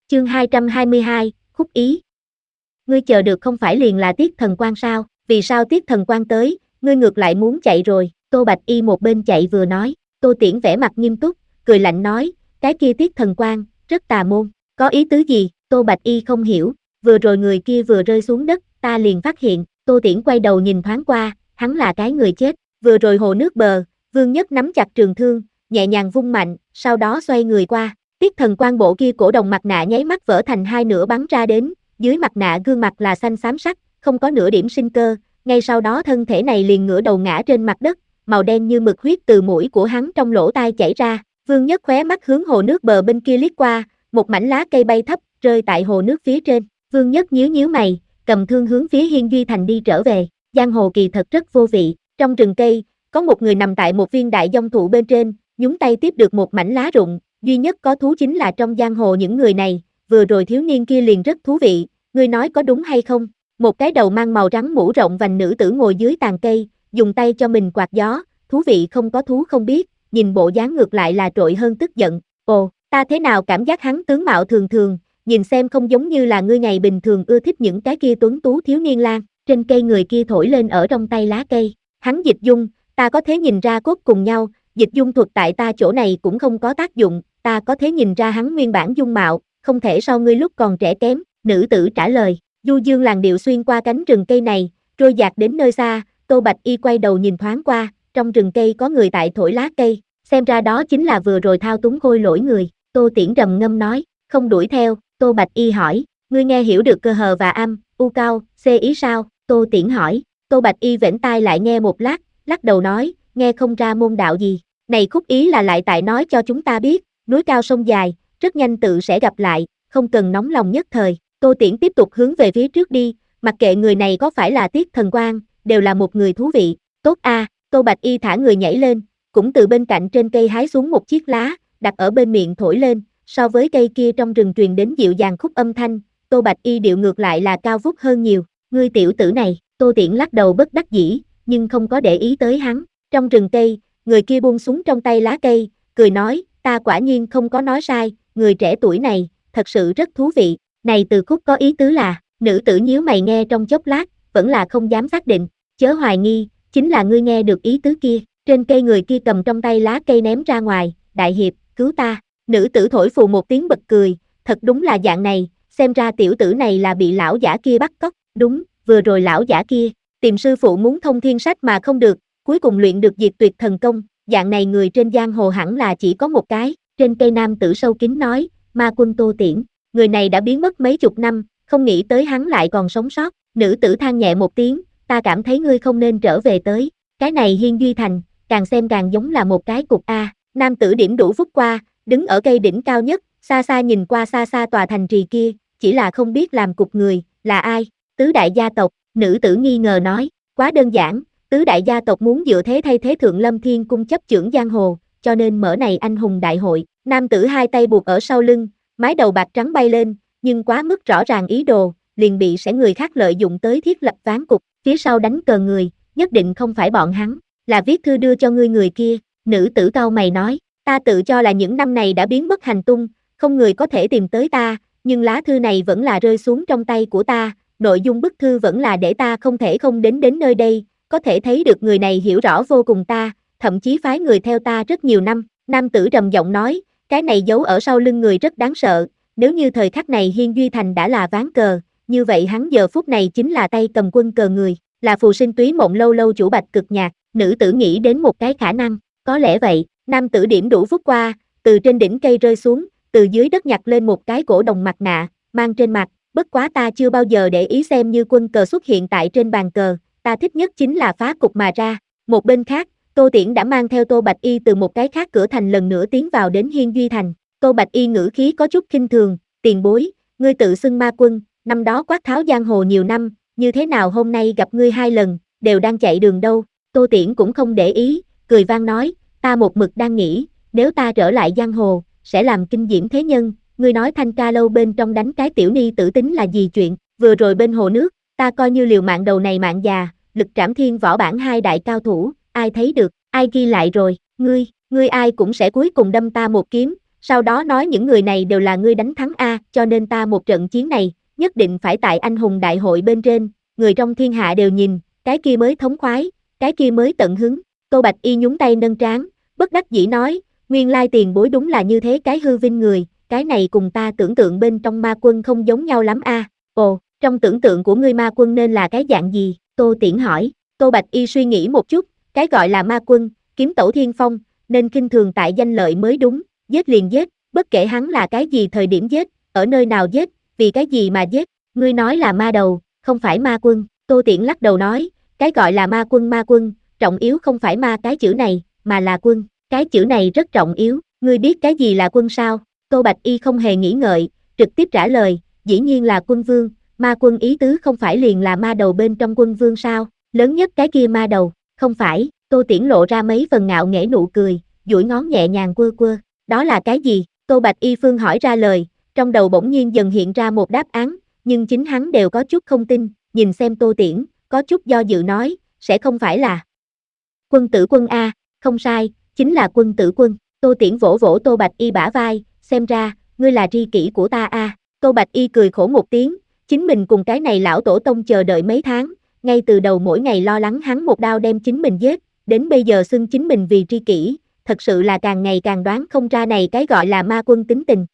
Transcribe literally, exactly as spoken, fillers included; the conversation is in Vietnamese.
Chương hai trăm hai mươi hai, khúc ý. Ngươi chờ được không phải liền là Tiết Thần Quang sao, vì sao Tiết Thần Quang tới, ngươi ngược lại muốn chạy rồi, Tô Bạch Y một bên chạy vừa nói, Tô Tiễn vẻ mặt nghiêm túc, cười lạnh nói, cái kia Tiết Thần Quang, rất tà môn, có ý tứ gì, Tô Bạch Y không hiểu, vừa rồi người kia vừa rơi xuống đất, ta liền phát hiện, Tô Tiễn quay đầu nhìn thoáng qua, hắn là cái người chết, vừa rồi hồ nước bờ, Vương Nhất nắm chặt trường thương, nhẹ nhàng vung mạnh, sau đó xoay người qua. Tiết Thần Quang bộ kia cổ đồng mặt nạ nháy mắt vỡ thành hai nửa bắn ra đến, dưới mặt nạ gương mặt là xanh xám sắc, không có nửa điểm sinh cơ, ngay sau đó thân thể này liền ngửa đầu ngã trên mặt đất, màu đen như mực huyết từ mũi của hắn trong lỗ tai chảy ra, Vương Nhất khóe mắt hướng hồ nước bờ bên kia liếc qua, một mảnh lá cây bay thấp, rơi tại hồ nước phía trên, Vương Nhất nhíu nhíu mày, cầm thương hướng phía Hiên Duy Thành đi trở về, giang hồ kỳ thật rất vô vị, trong rừng cây, có một người nằm tại một viên đại dông thụ bên trên, nhúng tay tiếp được một mảnh lá rụng, duy nhất có thú chính là trong giang hồ những người này, vừa rồi thiếu niên kia liền rất thú vị, ngươi nói có đúng hay không? Một cái đầu mang màu trắng mũ rộng vành nữ tử ngồi dưới tàn cây, dùng tay cho mình quạt gió, thú vị không có thú không biết, nhìn bộ dáng ngược lại là trội hơn tức giận, ồ, ta thế nào cảm giác hắn tướng mạo thường thường, nhìn xem không giống như là ngươi ngày bình thường ưa thích những cái kia tuấn tú thiếu niên lang, trên cây người kia thổi lên ở trong tay lá cây, hắn dịch dung, ta có thể nhìn ra cốt cùng nhau, dịch dung thuật tại ta chỗ này cũng không có tác dụng, ta có thể nhìn ra hắn nguyên bản dung mạo, không thể so ngươi lúc còn trẻ kém, nữ tử trả lời, du dương làn điệu xuyên qua cánh rừng cây này, trôi dạt đến nơi xa, Tô Bạch Y quay đầu nhìn thoáng qua, trong rừng cây có người tại thổi lá cây, xem ra đó chính là vừa rồi thao túng khôi lỗi người, Tô Tiễn trầm ngâm nói, không đuổi theo, Tô Bạch Y hỏi, ngươi nghe hiểu được cơ hờ và âm, u cao, c ý sao, Tô Tiễn hỏi, Tô Bạch Y vểnh tai lại nghe một lát, lắc đầu nói, nghe không ra môn đạo gì, này khúc ý là lại tại nói cho chúng ta biết, núi cao sông dài, rất nhanh tự sẽ gặp lại, không cần nóng lòng nhất thời, Tô Tiễn tiếp tục hướng về phía trước đi, mặc kệ người này có phải là Tiết Thần Quang, đều là một người thú vị, tốt a, à, Tô Bạch Y thả người nhảy lên, cũng từ bên cạnh trên cây hái xuống một chiếc lá, đặt ở bên miệng thổi lên, so với cây kia trong rừng truyền đến dịu dàng khúc âm thanh, Tô Bạch Y điệu ngược lại là cao vút hơn nhiều, ngươi tiểu tử này, Tô Tiễn lắc đầu bất đắc dĩ, nhưng không có để ý tới hắn, trong rừng cây, người kia buông xuống trong tay lá cây, cười nói, ta quả nhiên không có nói sai, người trẻ tuổi này, thật sự rất thú vị, này từ khúc có ý tứ là, nữ tử nhíu mày nghe trong chốc lát, vẫn là không dám xác định, chớ hoài nghi, chính là ngươi nghe được ý tứ kia, trên cây người kia cầm trong tay lá cây ném ra ngoài, đại hiệp, cứu ta, nữ tử thổi phù một tiếng bật cười, thật đúng là dạng này, xem ra tiểu tử này là bị lão giả kia bắt cóc, đúng, vừa rồi lão giả kia, tìm sư phụ muốn thông thiên sách mà không được, cuối cùng luyện được diệt tuyệt thần công, dạng này người trên giang hồ hẳn là chỉ có một cái, trên cây nam tử sâu kín nói, ma quân Tô Tiễn, người này đã biến mất mấy chục năm, không nghĩ tới hắn lại còn sống sót, nữ tử than nhẹ một tiếng, ta cảm thấy ngươi không nên trở về tới, cái này Hiên Duy Thành, càng xem càng giống là một cái cục A, nam tử điểm đủ phút qua, đứng ở cây đỉnh cao nhất, xa xa nhìn qua xa xa tòa thành trì kia, chỉ là không biết làm cục người, là ai, tứ đại gia tộc, nữ tử nghi ngờ nói, quá đơn giản, tứ đại gia tộc muốn dựa thế thay thế Thượng Lâm Thiên Cung chấp chưởng giang hồ, cho nên mở này anh hùng đại hội, nam tử hai tay buộc ở sau lưng, mái đầu bạc trắng bay lên, nhưng quá mức rõ ràng ý đồ, liền bị sẽ người khác lợi dụng tới thiết lập ván cục, phía sau đánh cờ người, nhất định không phải bọn hắn, là viết thư đưa cho ngươi người kia, nữ tử cau mày nói, ta tự cho là những năm này đã biến mất hành tung, không người có thể tìm tới ta, nhưng lá thư này vẫn là rơi xuống trong tay của ta, nội dung bức thư vẫn là để ta không thể không đến đến nơi đây, có thể thấy được người này hiểu rõ vô cùng ta, thậm chí phái người theo ta rất nhiều năm, nam tử trầm giọng nói, cái này giấu ở sau lưng người rất đáng sợ, nếu như thời khắc này Hiên Duy Thành đã là ván cờ, như vậy hắn giờ phút này chính là tay cầm quân cờ người, là phù sinh túy mộng lâu lâu chủ Bạch Cực Nhạc, nữ tử nghĩ đến một cái khả năng, có lẽ vậy, nam tử điểm đủ phút qua, từ trên đỉnh cây rơi xuống, từ dưới đất nhặt lên một cái cổ đồng mặt nạ, mang trên mặt, bất quá ta chưa bao giờ để ý xem như quân cờ xuất hiện tại trên bàn cờ, ta thích nhất chính là phá cục mà ra, một bên khác, Tô Tiễn đã mang theo Tô Bạch Y từ một cái khác cửa thành lần nữa tiến vào đến Hiên Duy Thành, Tô Bạch Y ngữ khí có chút khinh thường, tiền bối, ngươi tự xưng ma quân, năm đó quát tháo giang hồ nhiều năm, như thế nào hôm nay gặp ngươi hai lần, đều đang chạy đường đâu, Tô Tiễn cũng không để ý, cười vang nói, ta một mực đang nghĩ, nếu ta trở lại giang hồ, sẽ làm kinh diễm thế nhân, ngươi nói thanh ca lâu bên trong đánh cái tiểu ni tử tính là gì chuyện, vừa rồi bên hồ nước, ta coi như liều mạng đầu này mạng già, lực trảm thiên võ bản hai đại cao thủ, ai thấy được, ai ghi lại rồi, ngươi, ngươi ai cũng sẽ cuối cùng đâm ta một kiếm, sau đó nói những người này đều là ngươi đánh thắng a, cho nên ta một trận chiến này, nhất định phải tại anh hùng đại hội bên trên, người trong thiên hạ đều nhìn, cái kia mới thống khoái, cái kia mới tận hứng. Tô Bạch Y nhún tay nâng trán, bất đắc dĩ nói, nguyên lai tiền bối đúng là như thế cái hư vinh người, cái này cùng ta tưởng tượng bên trong ma quân không giống nhau lắm a. Ồ, trong tưởng tượng của ngươi ma quân nên là cái dạng gì? Tô Tiễn hỏi. Tô Bạch Y suy nghĩ một chút, cái gọi là ma quân, kiếm tẩu thiên phong, nên khinh thường tại danh lợi mới đúng, giết liền giết, bất kể hắn là cái gì thời điểm giết, ở nơi nào giết, vì cái gì mà giết, ngươi nói là ma đầu, không phải ma quân. Tô Tiễn lắc đầu nói, cái gọi là ma quân ma quân, trọng yếu không phải ma cái chữ này, mà là quân, cái chữ này rất trọng yếu, ngươi biết cái gì là quân sao? Tô Bạch Y không hề nghĩ ngợi, trực tiếp trả lời, dĩ nhiên là quân vương, ma quân ý tứ không phải liền là ma đầu bên trong quân vương sao, lớn nhất cái kia ma đầu, không phải. Tô Tiễn lộ ra mấy phần ngạo nghễ nụ cười, duỗi ngón nhẹ nhàng quơ quơ, đó là cái gì? Tô Bạch Y phương hỏi ra lời, trong đầu bỗng nhiên dần hiện ra một đáp án, nhưng chính hắn đều có chút không tin, nhìn xem Tô Tiễn, có chút do dự nói, sẽ không phải là quân tử quân a, không sai, chính là quân tử quân. Tô Tiễn vỗ vỗ Tô Bạch Y bả vai, xem ra, ngươi là tri kỷ của ta a. Tô Bạch Y cười khổ một tiếng, chính mình cùng cái này lão tổ tông chờ đợi mấy tháng, ngay từ đầu mỗi ngày lo lắng hắn một đao đem chính mình giết, đến bây giờ xưng chính mình vì tri kỷ, thật sự là càng ngày càng đoán không ra này cái gọi là ma quân tính tình.